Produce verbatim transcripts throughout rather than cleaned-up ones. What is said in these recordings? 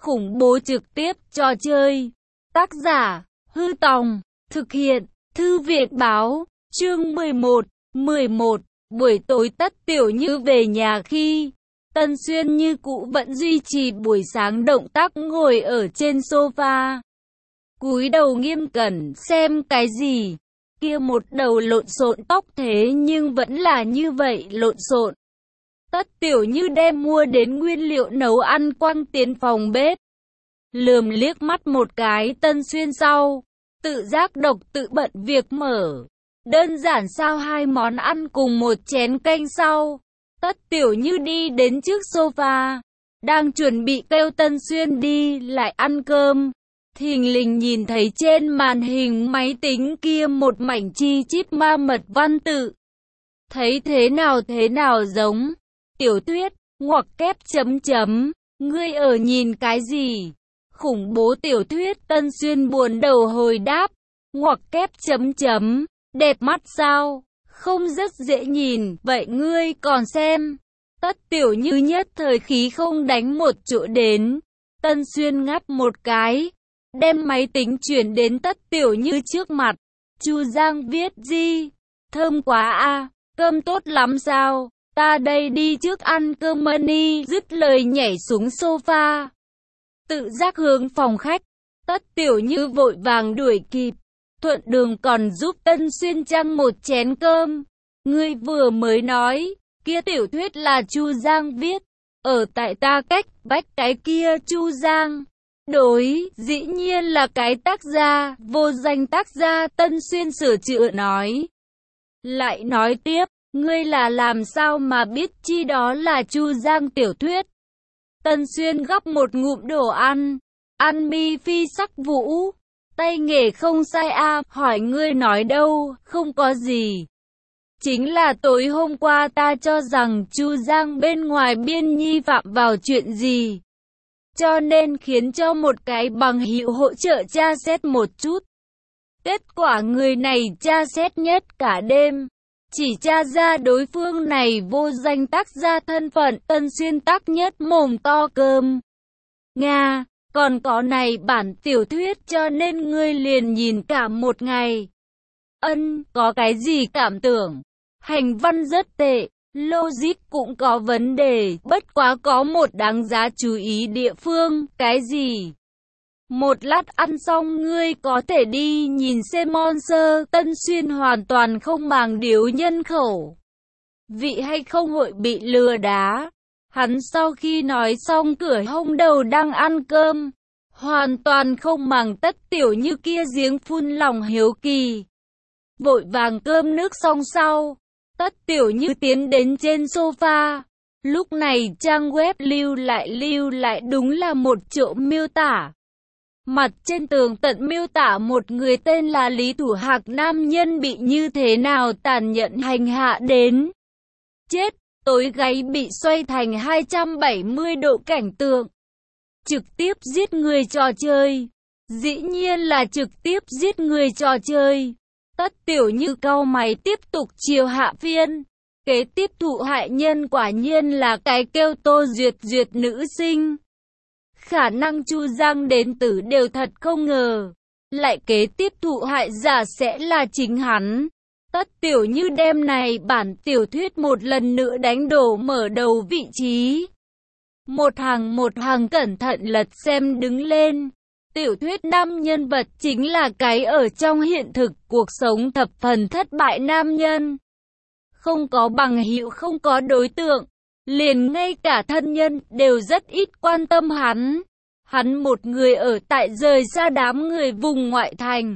khủng bố trực tiếp trò chơi. Tác giả, Hư Tòng, thực hiện, Thư viện Báo, chương mười một, mười một, buổi tối Tất Tiểu Như về nhà khi Tân Xuyên như cũ vẫn duy trì buổi sáng động tác ngồi ở trên sofa. Cúi đầu nghiêm cẩn xem cái gì, kia một đầu lộn xộn tóc thế nhưng vẫn là như vậy lộn xộn. Tất Tiểu Như đem mua đến nguyên liệu nấu ăn quăng tiến phòng bếp. Lườm liếc mắt một cái Tân Xuyên sau, tự giác độc tự bận việc mở. Đơn giản sao hai món ăn cùng một chén canh sau. Tất Tiểu Như đi đến trước sofa, đang chuẩn bị kêu Tân Xuyên đi lại ăn cơm. Thình lình nhìn thấy trên màn hình máy tính kia một mảnh chi chít ma mật văn tự. Thấy thế nào thế nào giống tiểu thuyết, ngoặc kép chấm chấm, ngươi ở nhìn cái gì? Khủng bố tiểu thuyết. Tân Xuyên buồn đầu hồi đáp, ngoặc kép chấm chấm, đẹp mắt sao? Không rất dễ nhìn, vậy ngươi còn xem. Tất Tiểu Như nhất thời khí không đánh một chỗ đến. Tân Xuyên ngáp một cái, đem máy tính chuyển đến Tất Tiểu Như trước mặt. Chu Giang viết gì? Thơm quá a, cơm tốt lắm sao? Ta đây đi trước ăn cơm money. Dứt lời nhảy xuống sofa, tự giác hướng phòng khách. Tất Tiểu Như vội vàng đuổi kịp, thuận đường còn giúp Tân Xuyên trăng một chén cơm. Ngươi vừa mới nói, kia tiểu thuyết là Chu Giang viết, ở tại ta cách vách cái kia Chu Giang. Đối, dĩ nhiên là cái tác gia, vô danh tác gia. Tân Xuyên sửa chữa nói. Lại nói tiếp, ngươi là làm sao mà biết chi đó là Chu Giang tiểu thuyết? Tân Xuyên gắp một ngụm đồ ăn, ăn mi phi sắc vũ. Tay nghề không sai a, hỏi ngươi nói đâu, không có gì. Chính là tối hôm qua ta cho rằng Chu Giang bên ngoài biên nhi phạm vào chuyện gì, cho nên khiến cho một cái bằng hữu hỗ trợ tra xét một chút. Kết quả người này tra xét nhất cả đêm, chỉ tra ra đối phương này vô danh tác gia thân phận. Tân Xuyên tắc nhất mồm to cơm. Nga, còn có này bản tiểu thuyết cho nên ngươi liền nhìn cả một ngày. Ân, có cái gì cảm tưởng? Hành văn rất tệ, logic cũng có vấn đề, bất quá có một đáng giá chú ý địa phương. Cái gì? Một lát ăn xong ngươi có thể đi nhìn xem Monster. Tân Xuyên hoàn toàn không màng điếu nhân khẩu vị hay không hội bị lừa đá. Hắn sau khi nói xong cửa hông đầu đang ăn cơm, hoàn toàn không màng Tất Tiểu Như kia giếng phun lòng hiếu kỳ. Vội vàng cơm nước xong sau, Tất Tiểu Như tiến đến trên sofa. Lúc này trang web lưu lại lưu lại đúng là một chỗ miêu tả. Mặt trên tường tận miêu tả một người tên là Lý Thủ Hạc nam nhân bị như thế nào tàn nhẫn hành hạ đến chết. Tối gáy bị xoay thành hai trăm bảy mươi độ cảnh tượng. Trực tiếp giết người trò chơi. Dĩ nhiên là trực tiếp giết người trò chơi. Tất Tiểu Như cau mày tiếp tục chiều hạ phiên. Kế tiếp thụ hại nhân quả nhiên là cái kêu Tô Duyệt Duyệt nữ sinh. Khả năng Chu Giang đến tử đều thật không ngờ. Lại kế tiếp thụ hại giả sẽ là chính hắn. Tất Tiểu Như đem này bản tiểu thuyết một lần nữa đánh đổ mở đầu vị trí. Một hàng một hàng cẩn thận lật xem đứng lên. Tiểu thuyết năm nhân vật chính là cái ở trong hiện thực cuộc sống thập phần thất bại nam nhân. Không có bằng hữu, không có đối tượng, liền ngay cả thân nhân đều rất ít quan tâm hắn. Hắn một người ở tại rời xa đám người vùng ngoại thành.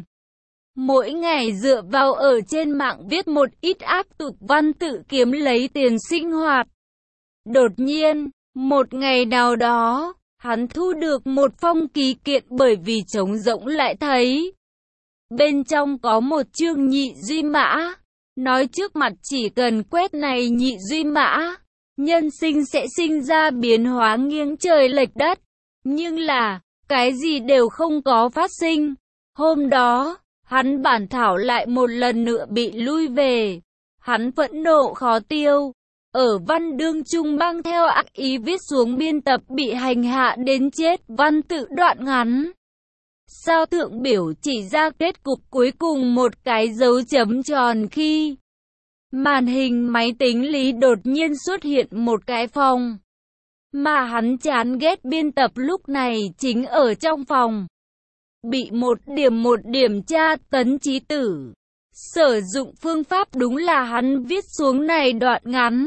Mỗi ngày dựa vào ở trên mạng viết một ít áp tục văn tự kiếm lấy tiền sinh hoạt. Đột nhiên, một ngày nào đó, hắn thu được một phong ký kiện bởi vì trống rỗng lại thấy. Bên trong có một chương nhị duy mã. Nói trước mặt chỉ cần quét này nhị duy mã, nhân sinh sẽ sinh ra biến hóa nghiêng trời lệch đất. Nhưng là, cái gì đều không có phát sinh. Hôm đó, hắn bản thảo lại một lần nữa bị lui về. Hắn phẫn nộ khó tiêu. ở văn đương trung mang theo ác ý viết xuống biên tập bị hành hạ đến chết văn tự đoạn ngắn. Sao thượng biểu chỉ ra kết cục cuối cùng một cái dấu chấm tròn khi màn hình máy tính Lý đột nhiên xuất hiện một cái phòng. Mà hắn chán ghét biên tập lúc này chính ở trong phòng. Bị một điểm một điểm tra tấn chí tử. Sử dụng phương pháp đúng là hắn viết xuống này đoạn ngắn.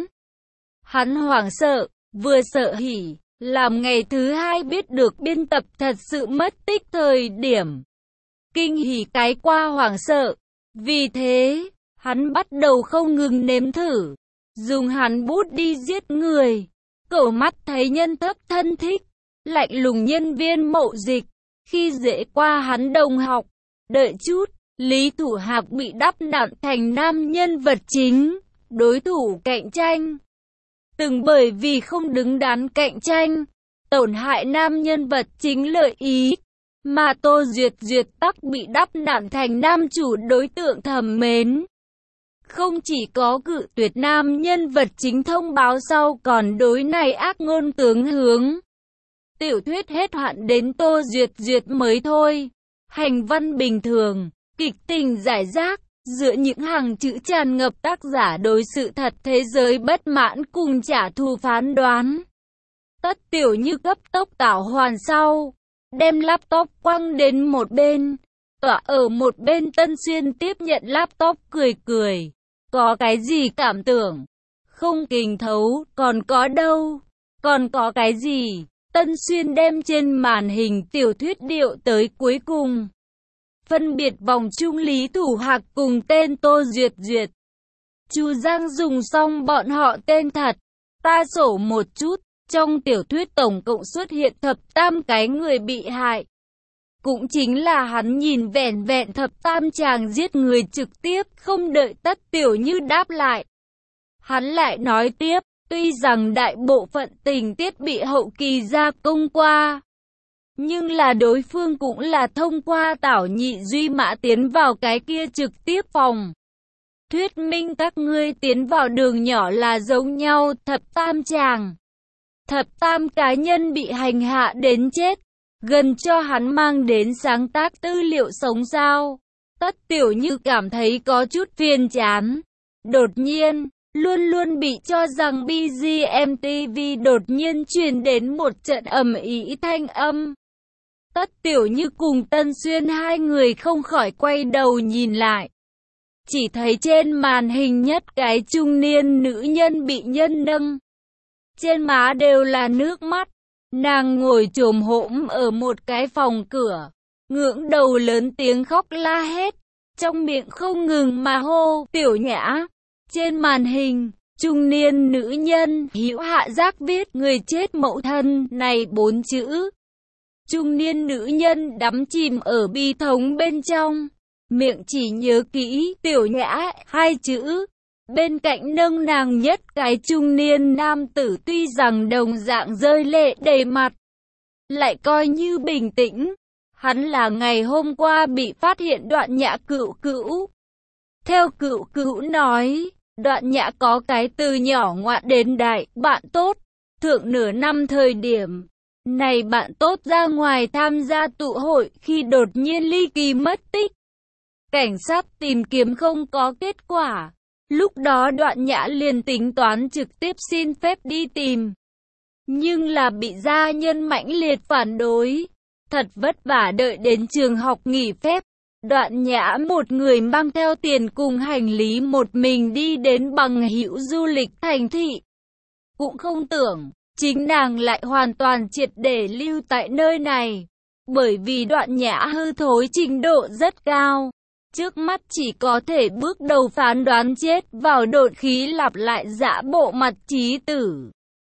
Hắn hoảng sợ, vừa sợ hỉ, làm ngày thứ hai biết được biên tập thật sự mất tích thời điểm. Kinh hỉ cái qua hoảng sợ. Vì thế, hắn bắt đầu không ngừng nếm thử. Dùng hắn bút đi giết người. Cậu mắt thấy nhân thấp thân thích. Lạnh lùng nhân viên mậu dịch. Khi dễ qua hắn đồng học. Đợi chút, Lý Thủ Hạc bị đắp nặn thành nam nhân vật chính. Đối thủ cạnh tranh. Từng bởi vì không đứng đắn cạnh tranh, tổn hại nam nhân vật chính lợi ý, mà Tô Duyệt Duyệt tắc bị đắp nặn thành nam chủ đối tượng thầm mến. Không chỉ có cự tuyệt nam nhân vật chính thông báo sau còn đối này ác ngôn tướng hướng. Tiểu thuyết hết hạn đến Tô Duyệt Duyệt mới thôi. Hành văn bình thường, kịch tình giải rác. Giữa những hàng chữ tràn ngập tác giả đối sự thật thế giới bất mãn cùng trả thù phán đoán. Tất Tiểu Như cấp tốc tảo hoàn sau, đem laptop quăng đến một bên, tỏa ở một bên Tân Xuyên tiếp nhận laptop cười cười. Có cái gì cảm tưởng? Không kình thấu, còn có đâu? Còn có cái gì? Tân Xuyên đem trên màn hình tiểu thuyết điệu tới cuối cùng. Phân biệt vòng chung Lý Thủ Hạc cùng tên Tô Duyệt Duyệt. Chu Giang dùng xong bọn họ tên thật. Ta sổ một chút, trong tiểu thuyết tổng cộng xuất hiện thập tam cái người bị hại. Cũng chính là hắn nhìn vẻn vẹn thập tam chàng giết người trực tiếp, không đợi Tất Tiểu Như đáp lại. Hắn lại nói tiếp, tuy rằng đại bộ phận tình tiết bị hậu kỳ gia công qua, nhưng là đối phương cũng là thông qua Tảo Nhị Duy Mã tiến vào cái kia trực tiếp phòng. Thuyết minh các ngươi tiến vào đường nhỏ là giống nhau, thập tam chàng. Thập tam cá nhân bị hành hạ đến chết, gần cho hắn mang đến sáng tác tư liệu sống sao. Tất Tiểu Như cảm thấy có chút phiền chán. Đột nhiên, luôn luôn bị cho rằng bê giê em tê vê đột nhiên truyền đến một trận ầm ĩ thanh âm. Tất Tiểu Như cùng Tân Xuyên hai người không khỏi quay đầu nhìn lại. Chỉ thấy trên màn hình nhất cái trung niên nữ nhân bị nhân nâng. Trên má đều là nước mắt. Nàng ngồi chồm hổm ở một cái phòng cửa. Ngưỡng đầu lớn tiếng khóc la hét. Trong miệng không ngừng mà hô Tiểu Nhã. Trên màn hình, trung niên nữ nhân hữu hạ giác viết người chết mẫu thân này bốn chữ. Trung niên nữ nhân đắm chìm ở bi thống bên trong, miệng chỉ nhớ kỹ Tiểu Nhã hai chữ. Bên cạnh nâng nàng nhất cái trung niên nam tử tuy rằng đồng dạng rơi lệ đầy mặt, lại coi như bình tĩnh. Hắn là ngày hôm qua bị phát hiện Đoạn Nhã cựu cữu. Theo cựu cữu nói, Đoạn Nhã có cái từ nhỏ ngoạn đến đại bạn tốt. Thượng nửa năm thời điểm này bạn tốt ra ngoài tham gia tụ hội khi đột nhiên ly kỳ mất tích. Cảnh sát tìm kiếm không có kết quả. Lúc đó Đoạn Nhã liền tính toán trực tiếp xin phép đi tìm. Nhưng là bị gia nhân mãnh liệt phản đối. Thật vất vả đợi đến trường học nghỉ phép. Đoạn Nhã một người mang theo tiền cùng hành lý một mình đi đến bằng hữu du lịch thành thị. Cũng không tưởng, chính nàng lại hoàn toàn triệt để lưu tại nơi này. Bởi vì Đoạn Nhã hư thối trình độ rất cao. Trước mắt chỉ có thể bước đầu phán đoán chết vào độn khí lặp lại dã bộ mặt trí tử.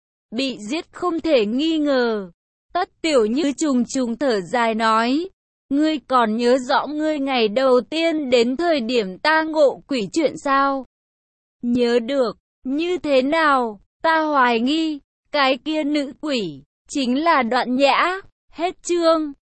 Bị giết không thể nghi ngờ. Tất Tiểu Như trùng trùng thở dài nói. Ngươi còn nhớ rõ ngươi ngày đầu tiên đến thời điểm ta ngộ quỷ chuyện sao? Nhớ được, như thế nào? Ta hoài nghi, cái kia nữ quỷ, chính là Đoạn Nhã. Hết chương.